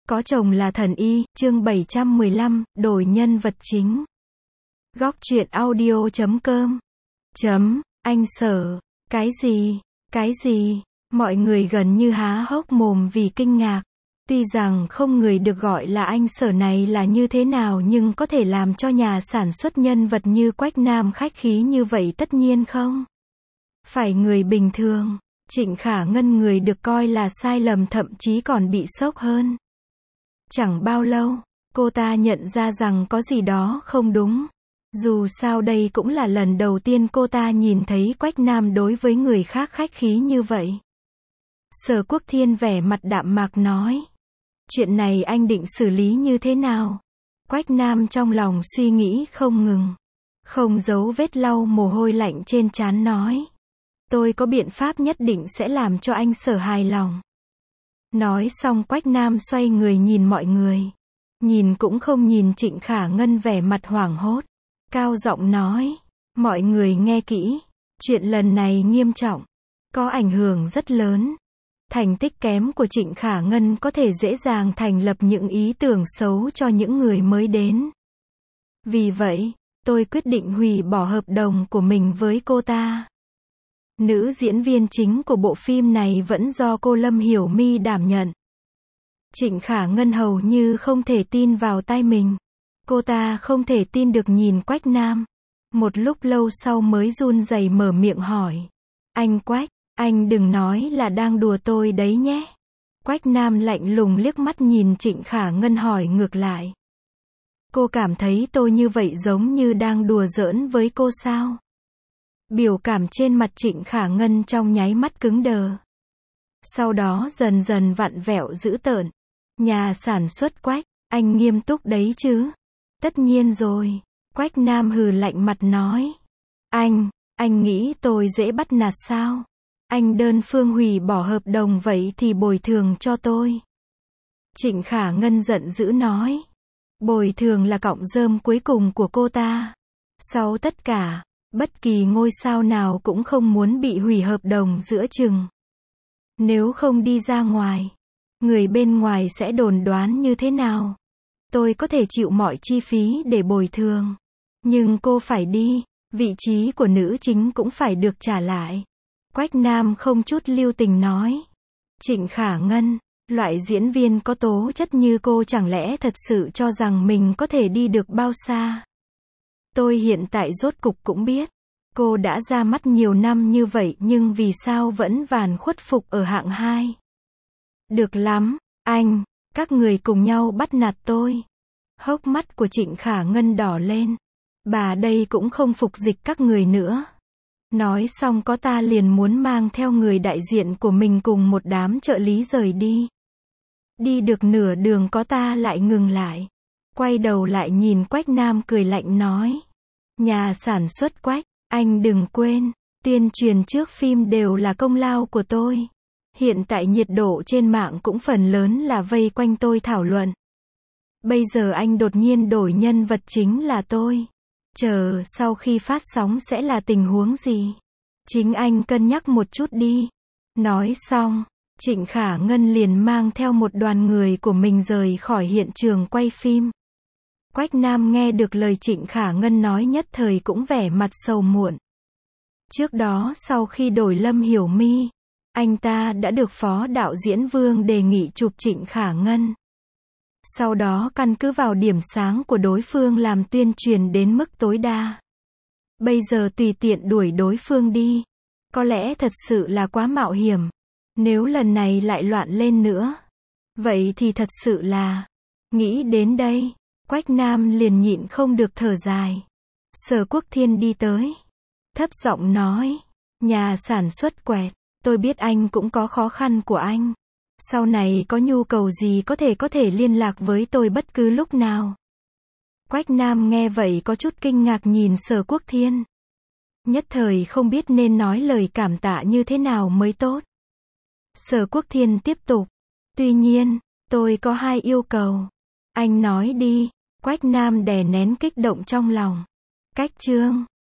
Có chồng là thần y, chương 715, đổi nhân vật chính. Góc truyện audio.com. Anh Sở. Cái gì? Mọi người gần như há hốc mồm vì kinh ngạc. Tuy rằng không người được gọi là anh Sở này là như thế nào nhưng có thể làm cho nhà sản xuất nhân vật như Quách Nam khách khí như vậy tất nhiên không phải người bình thường. Trịnh Khả Ngân người được coi là sai lầm thậm chí còn bị sốc hơn. Chẳng bao lâu, cô ta nhận ra rằng có gì đó không đúng. Dù sao đây cũng là lần đầu tiên cô ta nhìn thấy Quách Nam đối với người khác khách khí như vậy. Sở Quốc Thiên vẻ mặt đạm mạc nói. Chuyện này anh định xử lý như thế nào? Quách Nam trong lòng suy nghĩ không ngừng. Không giấu vết lau mồ hôi lạnh trên trán nói. Tôi có biện pháp nhất định sẽ làm cho anh Sở hài lòng. Nói xong Quách Nam xoay người nhìn mọi người. Nhìn cũng không nhìn Trịnh Khả Ngân vẻ mặt hoảng hốt. Cao giọng nói. Mọi người nghe kỹ. Chuyện lần này nghiêm trọng. Có ảnh hưởng rất lớn. Thành tích kém của Trịnh Khả Ngân có thể dễ dàng thành lập những ý tưởng xấu cho những người mới đến. Vì vậy, tôi quyết định hủy bỏ hợp đồng của mình với cô ta. Nữ diễn viên chính của bộ phim này vẫn do cô Lâm Hiểu My đảm nhận. Trịnh Khả Ngân hầu như không thể tin vào tai mình. Cô ta không thể tin được nhìn Quách Nam. Một lúc lâu sau mới run rẩy mở miệng hỏi. Anh Quách, anh đừng nói là đang đùa tôi đấy nhé. Quách Nam lạnh lùng liếc mắt nhìn Trịnh Khả Ngân hỏi ngược lại. Cô cảm thấy tôi như vậy giống như đang đùa giỡn với cô sao? Biểu cảm trên mặt Trịnh Khả Ngân trong nháy mắt cứng đờ. Sau đó dần dần vặn vẹo dữ tợn. Nhà sản xuất Quách, anh nghiêm túc đấy chứ? Tất nhiên rồi. Quách Nam hừ lạnh mặt nói. Anh nghĩ tôi dễ bắt nạt sao? Anh đơn phương hủy bỏ hợp đồng vậy thì bồi thường cho tôi. Trịnh Khả Ngân giận dữ nói. Bồi thường là cọng rơm cuối cùng của cô ta. Sau tất cả, bất kỳ ngôi sao nào cũng không muốn bị hủy hợp đồng giữa chừng. Nếu không đi ra ngoài, người bên ngoài sẽ đồn đoán như thế nào? Tôi có thể chịu mọi chi phí để bồi thường. Nhưng cô phải đi, vị trí của nữ chính cũng phải được trả lại. Quách Nam không chút lưu tình nói. Trịnh Khả Ngân, loại diễn viên có tố chất như cô chẳng lẽ thật sự cho rằng mình có thể đi được bao xa? Tôi hiện tại rốt cục cũng biết. Cô đã ra mắt nhiều năm như vậy nhưng vì sao vẫn vàn khuất phục ở hạng 2? Được lắm, anh, các người cùng nhau bắt nạt tôi. Hốc mắt của Trịnh Khả Ngân đỏ lên. Bà đây cũng không phục dịch các người nữa. Nói xong có ta liền muốn mang theo người đại diện của mình cùng một đám trợ lý rời đi. Đi được nửa đường có ta lại ngừng lại. Quay đầu lại nhìn Quách Nam cười lạnh nói. Nhà sản xuất Quách, anh đừng quên, tuyên truyền trước phim đều là công lao của tôi. Hiện tại nhiệt độ trên mạng cũng phần lớn là vây quanh tôi thảo luận. Bây giờ anh đột nhiên đổi nhân vật chính là tôi. Chờ sau khi phát sóng sẽ là tình huống gì? Chính anh cân nhắc một chút đi. Nói xong, Trịnh Khả Ngân liền mang theo một đoàn người của mình rời khỏi hiện trường quay phim. Quách Nam nghe được lời Trịnh Khả Ngân nói nhất thời cũng vẻ mặt sầu muộn. Trước đó sau khi đổi Lâm Hiểu My, anh ta đã được phó đạo diễn Vương đề nghị chụp Trịnh Khả Ngân. Sau đó căn cứ vào điểm sáng của đối phương làm tuyên truyền đến mức tối đa. Bây giờ tùy tiện đuổi đối phương đi. Có lẽ thật sự là quá mạo hiểm. Nếu lần này lại loạn lên nữa. Vậy thì thật sự là. Nghĩ đến đây, Quách Nam liền nhịn không được thở dài. Sở Quốc Thiên đi tới. Thấp giọng nói. Nhà sản xuất Quẹt, tôi biết anh cũng có khó khăn của anh. Sau này có nhu cầu gì có thể liên lạc với tôi bất cứ lúc nào. Quách Nam nghe vậy có chút kinh ngạc nhìn Sở Quốc Thiên. Nhất thời không biết nên nói lời cảm tạ như thế nào mới tốt. Sở Quốc Thiên tiếp tục. Tuy nhiên, tôi có 2 yêu cầu. Anh nói đi. Quách Nam đè nén kích động trong lòng. Cách chương